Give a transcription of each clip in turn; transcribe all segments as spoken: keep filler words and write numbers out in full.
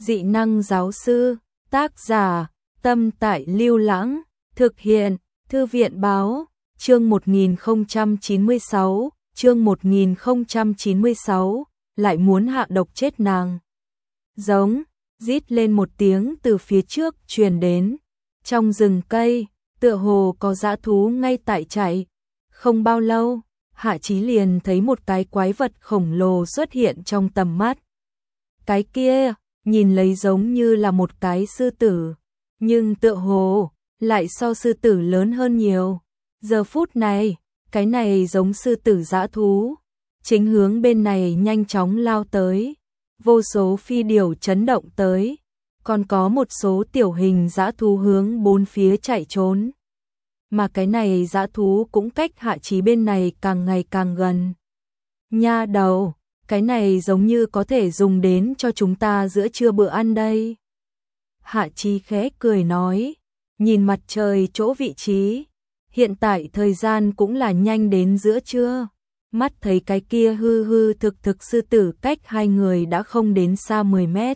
Dị năng giáo sư, tác giả, Tâm Tại Lưu Lãng, thực hiện, Thư viện báo, chương một nghìn không trăm chín mươi sáu, chương một nghìn không trăm chín mươi sáu, lại muốn hạ độc chết nàng. Giống, rít lên một tiếng từ phía trước truyền đến, trong rừng cây, tựa hồ có dã thú ngay tại chạy. Không bao lâu, Hạ Chí liền thấy một cái quái vật khổng lồ xuất hiện trong tầm mắt. Cái kia, nhìn lấy giống như là một cái sư tử, nhưng tựa hồ lại so sư tử lớn hơn nhiều. Giờ phút này, cái này giống sư tử dã thú, chính hướng bên này nhanh chóng lao tới. Vô số phi điểu chấn động tới, còn có một số tiểu hình dã thú hướng bốn phía chạy trốn. Mà cái này dã thú cũng cách Hạ Chí bên này càng ngày càng gần. Nha đầu, cái này giống như có thể dùng đến cho chúng ta giữa trưa bữa ăn đây. Hạ Chí khẽ cười nói, nhìn mặt trời chỗ vị trí, hiện tại thời gian cũng là nhanh đến giữa trưa. Mắt thấy cái kia hư hư thực thực sư tử cách hai người đã không đến xa mười mét.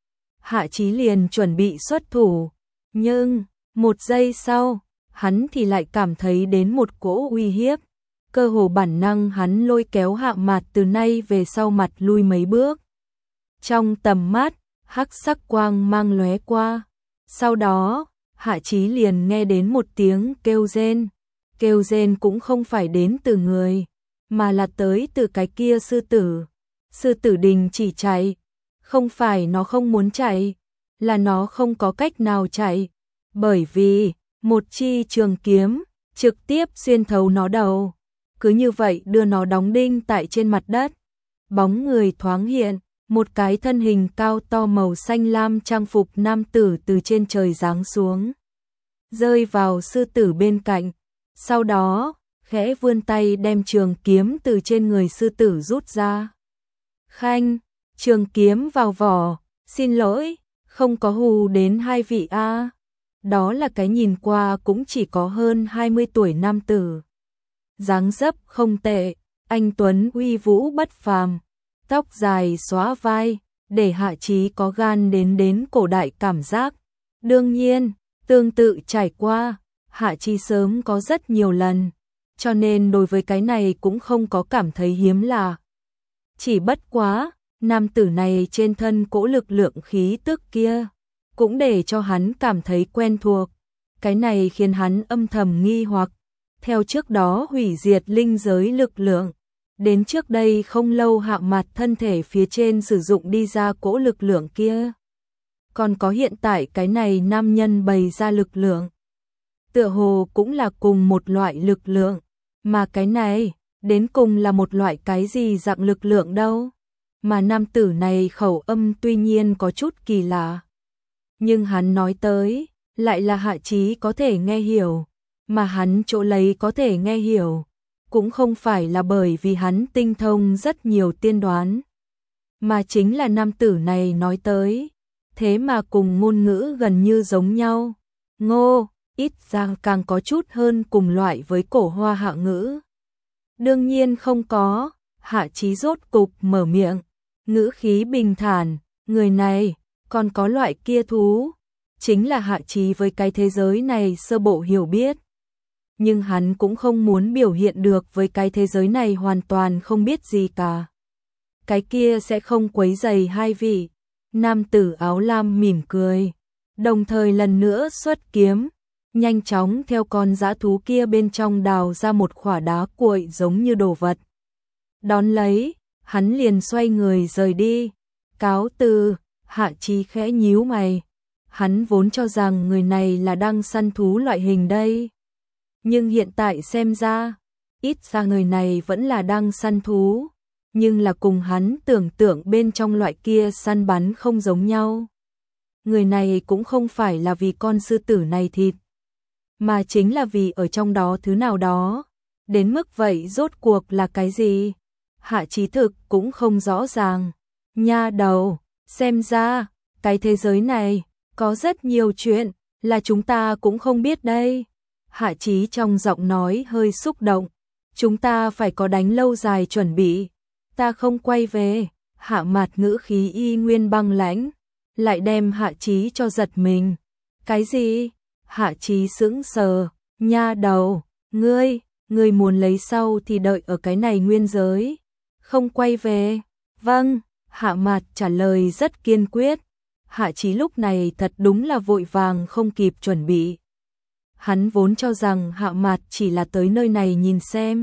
Hạ Chí liền chuẩn bị xuất thủ, nhưng một giây sau, hắn thì lại cảm thấy đến một cỗ uy hiếp. Cơ hồ bản năng hắn lôi kéo Hạ Mạt từ nay về sau mặt lui mấy bước. Trong tầm mắt, hắc sắc quang mang lóe qua. Sau đó, Hạ Chí liền nghe đến một tiếng kêu rên. Kêu rên cũng không phải đến từ người, mà là tới từ cái kia sư tử. Sư tử đình chỉ chạy, không phải nó không muốn chạy, là nó không có cách nào chạy, bởi vì một chi trường kiếm trực tiếp xuyên thấu nó đầu, cứ như vậy đưa nó đóng đinh tại trên mặt đất. Bóng người thoáng hiện, một cái thân hình cao to màu xanh lam trang phục nam tử từ trên trời giáng xuống, rơi vào sư tử bên cạnh, sau đó khẽ vươn tay đem trường kiếm từ trên người sư tử rút ra. Khanh, trường kiếm vào vỏ, xin lỗi, không có hù đến hai vị a. Đó là cái nhìn qua cũng chỉ có hơn hai mươi tuổi nam tử. Dáng dấp không tệ, anh tuấn uy vũ bất phàm, tóc dài xóa vai, để Hạ Chí có gan đến đến cổ đại cảm giác. Đương nhiên, tương tự trải qua, Hạ Chí sớm có rất nhiều lần, cho nên đối với cái này cũng không có cảm thấy hiếm lạ. Chỉ bất quá, nam tử này trên thân cỗ lực lượng khí tức kia, cũng để cho hắn cảm thấy quen thuộc. Cái này khiến hắn âm thầm nghi hoặc, theo trước đó hủy diệt linh giới lực lượng, đến trước đây không lâu Hạ Mạt thân thể phía trên sử dụng đi ra cỗ lực lượng kia. Còn có hiện tại cái này nam nhân bày ra lực lượng, tựa hồ cũng là cùng một loại lực lượng, mà cái này, đến cùng là một loại cái gì dạng lực lượng đâu. Mà nam tử này khẩu âm tuy nhiên có chút kỳ lạ, nhưng hắn nói tới, lại là Hạ Chí có thể nghe hiểu, mà hắn chỗ lấy có thể nghe hiểu, cũng không phải là bởi vì hắn tinh thông rất nhiều tiên đoán, mà chính là nam tử này nói tới, thế mà cùng ngôn ngữ gần như giống nhau. Ngô, ít ra càng có chút hơn cùng loại với cổ hoa hạ ngữ. Đương nhiên không có, Hạ Chí rốt cục mở miệng, ngữ khí bình thản, người này, còn có loại kia thú, chính là Hạ Chí với cái thế giới này sơ bộ hiểu biết. Nhưng hắn cũng không muốn biểu hiện được với cái thế giới này hoàn toàn không biết gì cả. Cái kia sẽ không quấy rầy hai vị. Nam tử áo lam mỉm cười, đồng thời lần nữa xuất kiếm, nhanh chóng theo con dã thú kia bên trong đào ra một khỏa đá cuội giống như đồ vật. Đón lấy, hắn liền xoay người rời đi. Cáo từ, Hạ Chí khẽ nhíu mày. Hắn vốn cho rằng người này là đang săn thú loại hình đây. Nhưng hiện tại xem ra, ít ra người này vẫn là đang săn thú, nhưng là cùng hắn tưởng tượng bên trong loại kia săn bắn không giống nhau. Người này cũng không phải là vì con sư tử này thịt, mà chính là vì ở trong đó thứ nào đó. Đến mức vậy rốt cuộc là cái gì? Hạ Chí thực cũng không rõ ràng. Nha đầu, xem ra, cái thế giới này, có rất nhiều chuyện, là chúng ta cũng không biết đây. Hạ Chí trong giọng nói hơi xúc động. Chúng ta phải có đánh lâu dài chuẩn bị. Ta không quay về. Hạ Mạt ngữ khí y nguyên băng lãnh. lại đem Hạ Chí cho giật mình. Cái gì? Hạ Chí sững sờ, nha đầu, ngươi, ngươi muốn lấy sau thì đợi ở cái này nguyên giới, không quay về. Vâng, Hạ Mạt trả lời rất kiên quyết. Hạ Chí lúc này thật đúng là vội vàng không kịp chuẩn bị. Hắn vốn cho rằng Hạ Mạt chỉ là tới nơi này nhìn xem,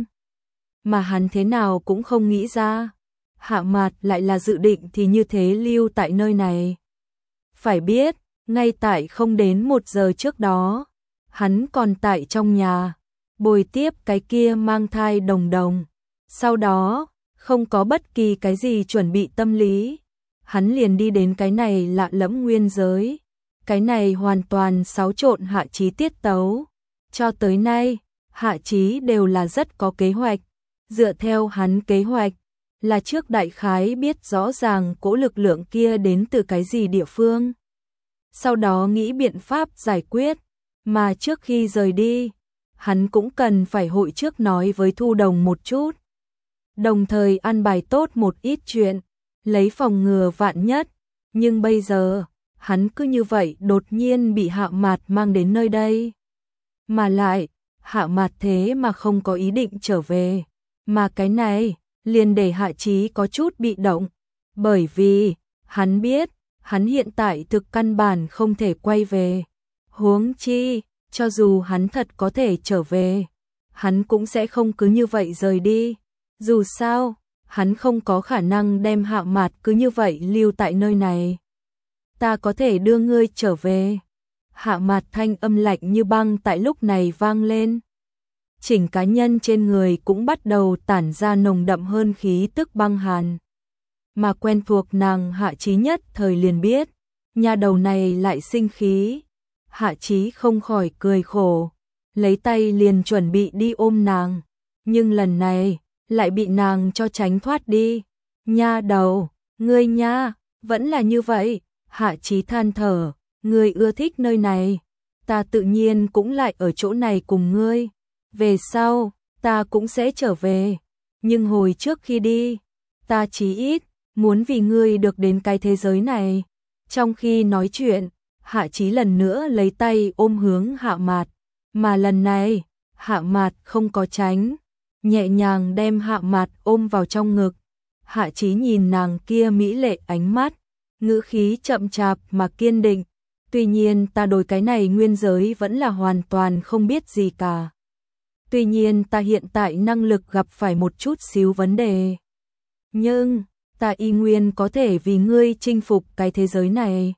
mà hắn thế nào cũng không nghĩ ra, Hạ Mạt lại là dự định thì như thế lưu tại nơi này. Phải biết, ngay tại không đến một giờ trước đó, hắn còn tại trong nhà, bồi tiếp cái kia mang thai Đồng Đồng. Sau đó, không có bất kỳ cái gì chuẩn bị tâm lý, hắn liền đi đến cái này lạ lẫm nguyên giới. Cái này hoàn toàn xáo trộn Hạ Chí tiết tấu. Cho tới nay, Hạ Chí đều là rất có kế hoạch. Dựa theo hắn kế hoạch, là trước đại khái biết rõ ràng cỗ lực lượng kia đến từ cái gì địa phương. Sau đó nghĩ biện pháp giải quyết, mà trước khi rời đi, hắn cũng cần phải hội trước nói với Thu Đồng một chút. Đồng thời an bài tốt một ít chuyện, lấy phòng ngừa vạn nhất. Nhưng bây giờ, hắn cứ như vậy đột nhiên bị Hạ Mạt mang đến nơi đây. Mà lại, Hạ Mạt thế mà không có ý định trở về. Mà cái này, liền để Hạ Chí có chút bị động. Bởi vì, hắn biết, hắn hiện tại thực căn bản không thể quay về. Huống chi, cho dù hắn thật có thể trở về, hắn cũng sẽ không cứ như vậy rời đi. Dù sao, hắn không có khả năng đem Hạ Mạt cứ như vậy lưu tại nơi này. Ta có thể đưa ngươi trở về. Hạ Mạt thanh âm lạnh như băng tại lúc này vang lên. Chỉnh cá nhân trên người cũng bắt đầu tản ra nồng đậm hơn khí tức băng hàn. Mà quen thuộc nàng Hạ Chí nhất thời liền biết, nhà đầu này lại sinh khí. Hạ Chí không khỏi cười khổ, lấy tay liền chuẩn bị đi ôm nàng. Nhưng lần này, lại bị nàng cho tránh thoát đi. Nha đầu, ngươi nha, vẫn là như vậy. Hạ Chí than thở, ngươi ưa thích nơi này, ta tự nhiên cũng lại ở chỗ này cùng ngươi. Về sau, ta cũng sẽ trở về, nhưng hồi trước khi đi, ta chí ít muốn vì ngươi được đến cái thế giới này. Trong khi nói chuyện, Hạ Chí lần nữa lấy tay ôm hướng Hạ Mạt, mà lần này, Hạ Mạt không có tránh, nhẹ nhàng đem Hạ Mạt ôm vào trong ngực. Hạ Chí nhìn nàng kia mỹ lệ ánh mắt, ngữ khí chậm chạp mà kiên định. Tuy nhiên ta đối cái này nguyên giới vẫn là hoàn toàn không biết gì cả. Tuy nhiên ta hiện tại năng lực gặp phải một chút xíu vấn đề. Nhưng, ta y nguyên có thể vì ngươi chinh phục cái thế giới này.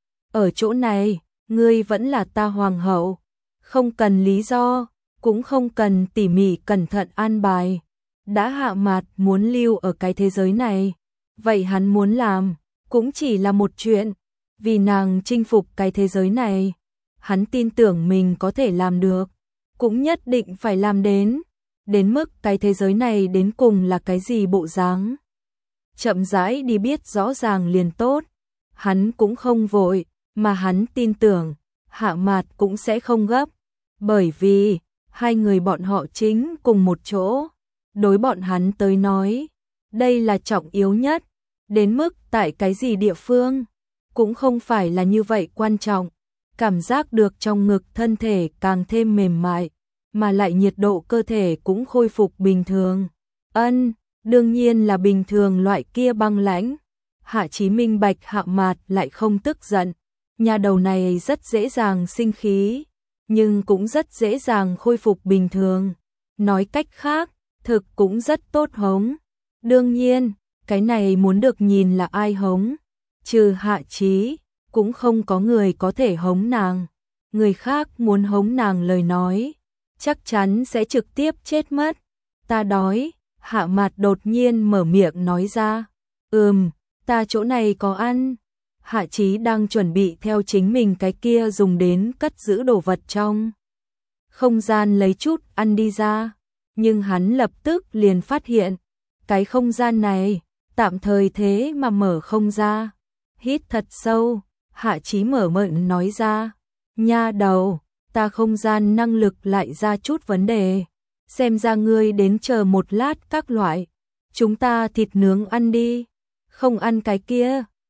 Ở chỗ này, ngươi vẫn là ta hoàng hậu. Không cần lý do, cũng không cần tỉ mỉ cẩn thận an bài. Đã Hạ Mạt muốn lưu ở cái thế giới này, vậy hắn muốn làm cũng chỉ là một chuyện, vì nàng chinh phục cái thế giới này. Hắn tin tưởng mình có thể làm được, cũng nhất định phải làm đến, đến mức cái thế giới này đến cùng là cái gì bộ dáng. Chậm rãi đi biết rõ ràng liền tốt. Hắn cũng không vội, mà hắn tin tưởng Hạ Mạt cũng sẽ không gấp, bởi vì hai người bọn họ chính cùng một chỗ. Đối bọn hắn tới nói, đây là trọng yếu nhất, đến mức tại cái gì địa phương, cũng không phải là như vậy quan trọng. Cảm giác được trong ngực thân thể càng thêm mềm mại, mà lại nhiệt độ cơ thể cũng khôi phục bình thường. Ân, đương nhiên là bình thường loại kia băng lãnh. Hạ Chí minh bạch Hạ Mạt lại không tức giận. Nhà đầu này rất dễ dàng sinh khí, nhưng cũng rất dễ dàng khôi phục bình thường. Nói cách khác, thực cũng rất tốt hống. Đương nhiên, cái này muốn được nhìn là ai hống. Trừ Hạ Chí, cũng không có người có thể hống nàng. Người khác muốn hống nàng lời nói, chắc chắn sẽ trực tiếp chết mất. Ta đói. Hạ Mạt đột nhiên mở miệng nói ra. Ừm, ta chỗ này có ăn. Hạ Chí đang chuẩn bị theo chính mình cái kia dùng đến cất giữ đồ vật trong không gian lấy chút ăn đi ra. Nhưng hắn lập tức liền phát hiện, cái không gian này, tạm thời thế mà mở không ra. Hít thật sâu, Hạ Chí mở miệng nói ra. Nha đầu, ta không gian năng lực lại ra chút vấn đề. Xem ra ngươi đến chờ một lát các loại. Chúng ta thịt nướng ăn đi. Không ăn cái kia.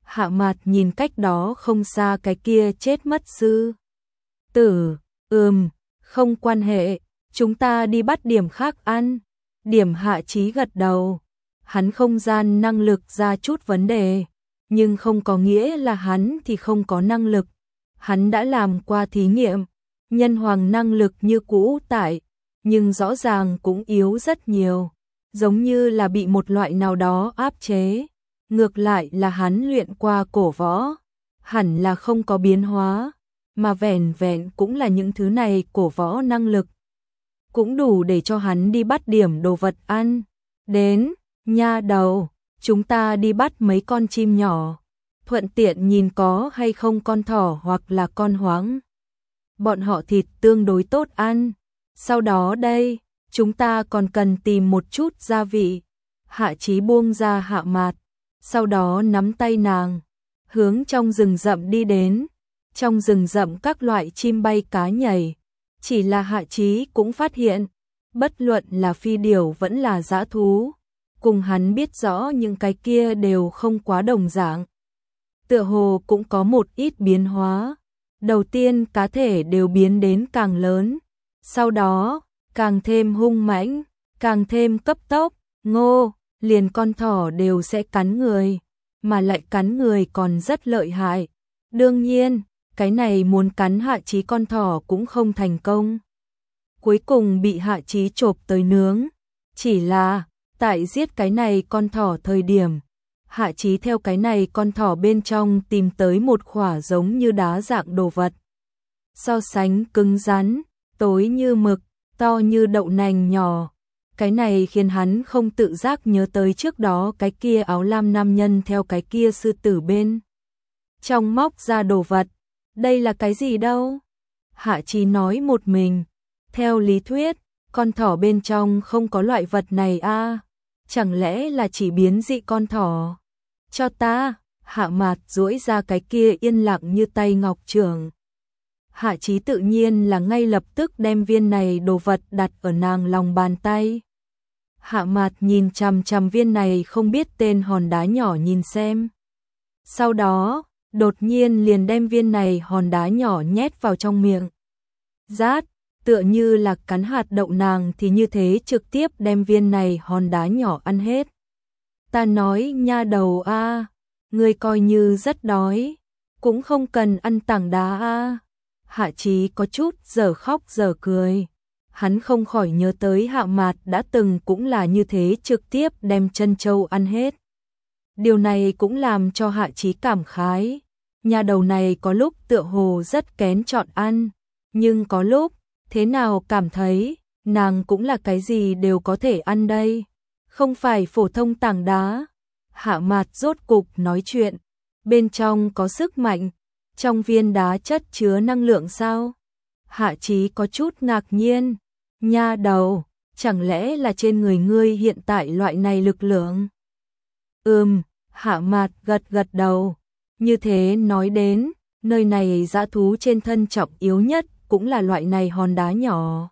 Hạ Mạt nhìn cách đó không xa cái kia chết mất sư tử, ừm, không quan hệ, chúng ta đi bắt điểm khác ăn. Điểm Hạ Chí gật đầu, hắn không gian năng lực ra chút vấn đề, nhưng không có nghĩa là hắn thì không có năng lực. Hắn đã làm qua thí nghiệm, nhân hoàng năng lực như cũ tại, nhưng rõ ràng cũng yếu rất nhiều, giống như là bị một loại nào đó áp chế. Ngược lại là hắn luyện qua cổ võ, hẳn là không có biến hóa, mà vẻn vẹn cũng là những thứ này cổ võ năng lực. Cũng đủ để cho hắn đi bắt điểm đồ vật ăn. Đến, nha đầu, chúng ta đi bắt mấy con chim nhỏ, thuận tiện nhìn có hay không con thỏ hoặc là con hoáng. Bọn họ thịt tương đối tốt ăn. Sau đó đây, chúng ta còn cần tìm một chút gia vị. Hạ Chí buông ra Hạ Mạt, sau đó nắm tay nàng, hướng trong rừng rậm đi đến. Trong rừng rậm các loại chim bay cá nhảy, chỉ là Hạ Chí cũng phát hiện, bất luận là phi điểu vẫn là dã thú, cùng hắn biết rõ những cái kia đều không quá đồng dạng. Tựa hồ cũng có một ít biến hóa. Đầu tiên cá thể đều biến đến càng lớn, sau đó càng thêm hung mãnh, càng thêm cấp tốc. Ngô, liền con thỏ đều sẽ cắn người, mà lại cắn người còn rất lợi hại. Đương nhiên, cái này muốn cắn Hạ Chí con thỏ cũng không thành công. Cuối cùng bị Hạ Chí chộp tới nướng. Chỉ là, tại giết cái này con thỏ thời điểm, Hạ Chí theo cái này con thỏ bên trong tìm tới một khỏa giống như đá dạng đồ vật. So sánh cứng rắn, tối như mực, to như đậu nành nhỏ. Cái này khiến hắn không tự giác nhớ tới trước đó cái kia áo lam nam nhân theo cái kia sư tử bên trong móc ra đồ vật. Đây là cái gì đâu? Hạ Chí nói một mình. Theo lý thuyết, con thỏ bên trong không có loại vật này a, à? Chẳng lẽ là chỉ biến dị con thỏ? Cho ta. Hạ Mạt duỗi ra cái kia yên lặng như tay ngọc trưởng. Hạ Chí tự nhiên là ngay lập tức đem viên này đồ vật đặt ở nàng lòng bàn tay. Hạ Mạt nhìn chằm chằm viên này không biết tên hòn đá nhỏ nhìn xem. Sau đó, đột nhiên liền đem viên này hòn đá nhỏ nhét vào trong miệng. Rát, tựa như là cắn hạt đậu, nàng thì như thế trực tiếp đem viên này hòn đá nhỏ ăn hết. Ta nói nha đầu a, ngươi coi như rất đói, cũng không cần ăn tảng đá a. Hạ Chí có chút giờ khóc giờ cười. Hắn không khỏi nhớ tới Hạ Mạt đã từng cũng là như thế trực tiếp đem chân châu ăn hết. Điều này cũng làm cho Hạ Chí cảm khái. Nhà đầu này có lúc tựa hồ rất kén chọn ăn, nhưng có lúc, thế nào cảm thấy, nàng cũng là cái gì đều có thể ăn đây. Không phải phổ thông tảng đá. Hạ Mạt rốt cục nói chuyện. Bên trong có sức mạnh. Trong viên đá chất chứa năng lượng sao? Hạ Chí có chút ngạc nhiên. Nha đầu, chẳng lẽ là trên người ngươi hiện tại loại này lực lượng? Ừm, Hạ Mạt gật gật đầu. Như thế nói đến, nơi này dã thú trên thân trọng yếu nhất cũng là loại này hòn đá nhỏ.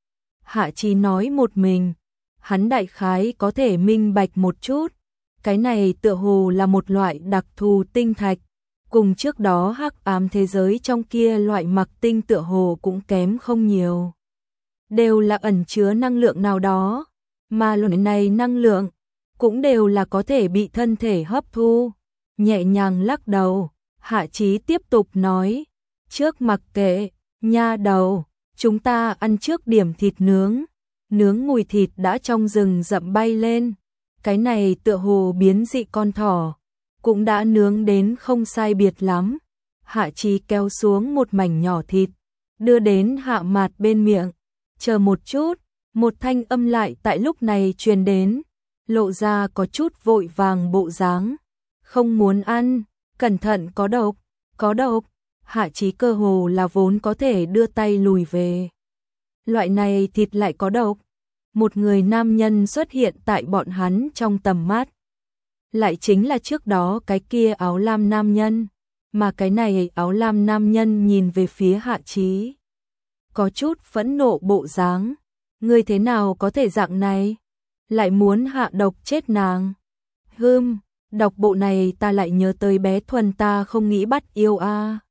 Hạ Chí nói một mình, hắn đại khái có thể minh bạch một chút. Cái này tựa hồ là một loại đặc thù tinh thạch, cùng trước đó hắc ám thế giới trong kia loại mặc tinh tựa hồ cũng kém không nhiều. Đều là ẩn chứa năng lượng nào đó, mà loại này năng lượng cũng đều là có thể bị thân thể hấp thu. Nhẹ nhàng lắc đầu, Hạ Chí tiếp tục nói, trước mặc kệ, nha đầu, chúng ta ăn trước điểm thịt nướng. Nướng mùi thịt đã trong rừng rậm bay lên. Cái này tựa hồ biến dị con thỏ cũng đã nướng đến không sai biệt lắm. Hạ Chí kéo xuống một mảnh nhỏ thịt, đưa đến Hạ Mạt bên miệng. Chờ một chút, một thanh âm lại tại lúc này truyền đến, lộ ra có chút vội vàng bộ dáng. Không muốn ăn, cẩn thận có độc, có độc. Hạ Chí cơ hồ là vốn có thể đưa tay lùi về. Loại này thịt lại có độc. Một người nam nhân xuất hiện tại bọn hắn trong tầm mắt. Lại chính là trước đó cái kia áo lam nam nhân. Mà cái này áo lam nam nhân nhìn về phía Hạ Chí, có chút phẫn nộ bộ dáng. Ngươi thế nào có thể dạng này? Lại muốn hạ độc chết nàng? Hừm, Đọc bộ này ta lại nhớ tới bé Thuần ta không nghĩ bắt yêu a.